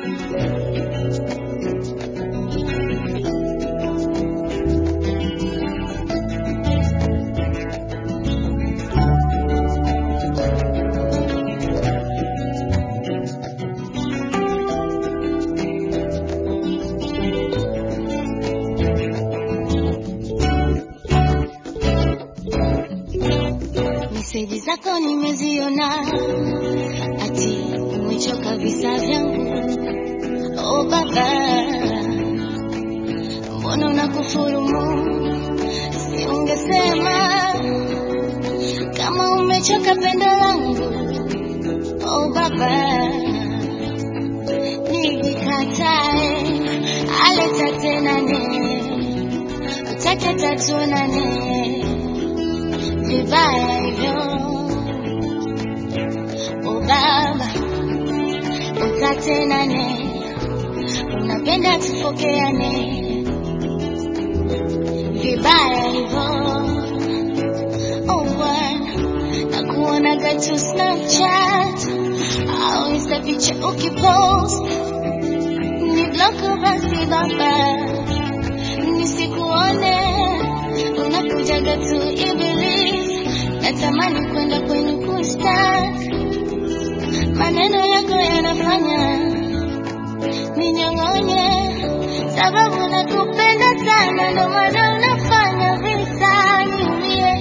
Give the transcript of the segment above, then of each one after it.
Meseji zako nimeziona, ati umechoka visa vyangu. Oh baba, mbona unakufurumu? Si ungesema kama umechoka pendo langu. Oh baba, nikikatae aleta tena utake tatuonane vibaya hivyo. Oh baba, utatenane, unapenda tupokeane vibaya hivyo. Oh bwana, nakuonaga tu Snapchat au Insta picha ukipost, ni block basi baba, nisikuone unakujaga tu Iblis. Natamani kwenda kwenu kustak, maneno yako yanafanya ninyong'onye, sababu nakupenda sana, ndo maana unafanya visa niumie.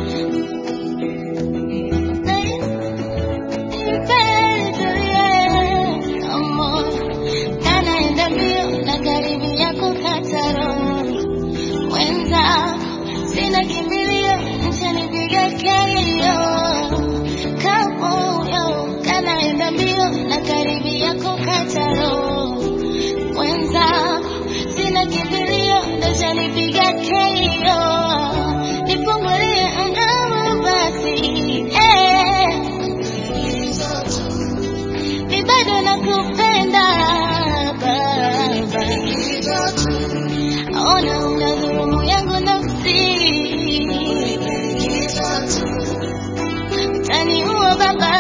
Amor, kanaenda mbio na karibu yako kataro mwenza, sina kimbilio, nitanipiga kelio kamoyo, kanaenda mbio na karibu yako kataro mwenza, sina kimbilio, nitanipiga kelio, nifungulie angalau basi mi bado nakupenda baba, ona unadhulumu yangu nafsi, utaniua baba.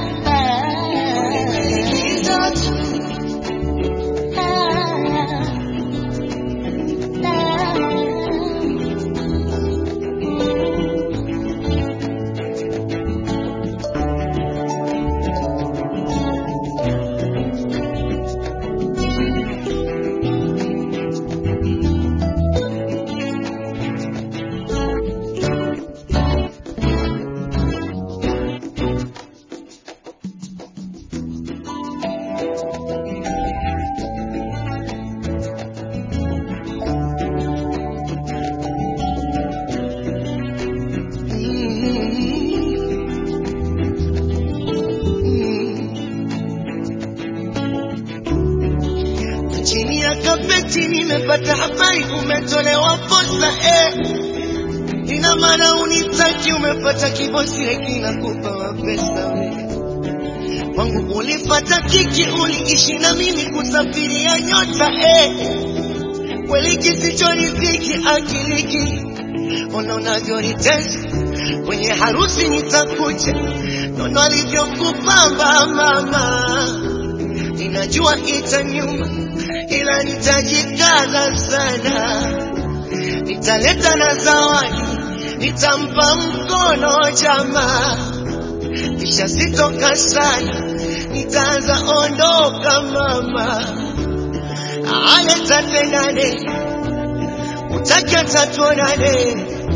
Chini ya kapeti nimepata habari umetolewa posa ina maana unitaki, umepata kibosi kinakupa mapesa wangu, ulipata kiki, uliishi na mimi kusafiria nyota kweli kisichoridhiki akiliki, ona unavyonitesa kwenye harusi nitakuja, nono alivyokupamba mama, ninajua itanyuma ila nitajikaza sana, nitaleta na zawadi, nitampa mkono jamaa, kisha sitoka sana, nitaanza ondoka mama, aleta tenane, utake tatuonane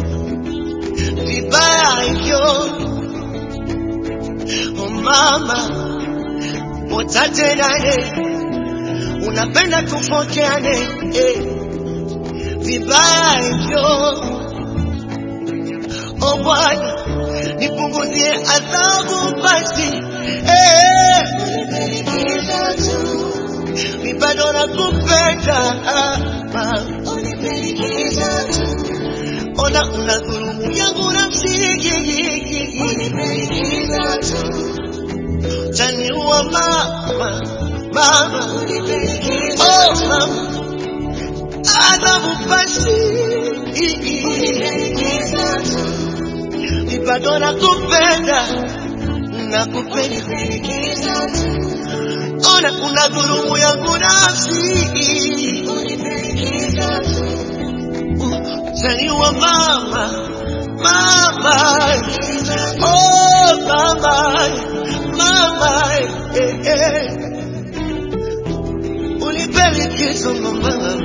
vibaya hivyo. Oh mama, utatenane, unapenda tufokeane vibaya hivyo. Oh Bwana, nipunguzie adhabu basi mi bado nakupenda ona unadhulumu yangu nafsi, utaniua mama, oh mama, adhabu basi mi bado nakupenda, nakupenda ona tena unadhulumu yangu nafsi. Utaniua mama, mama, oh mama, mama, ulipelikizo mama,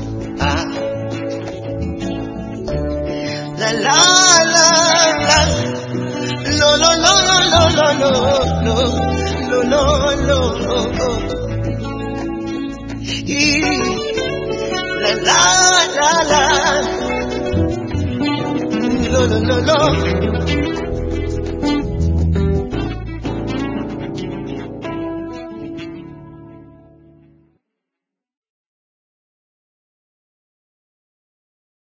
la la la la, lo lo lo lo lo lo lo lo lo lo, la la la la, lo lo lo lo.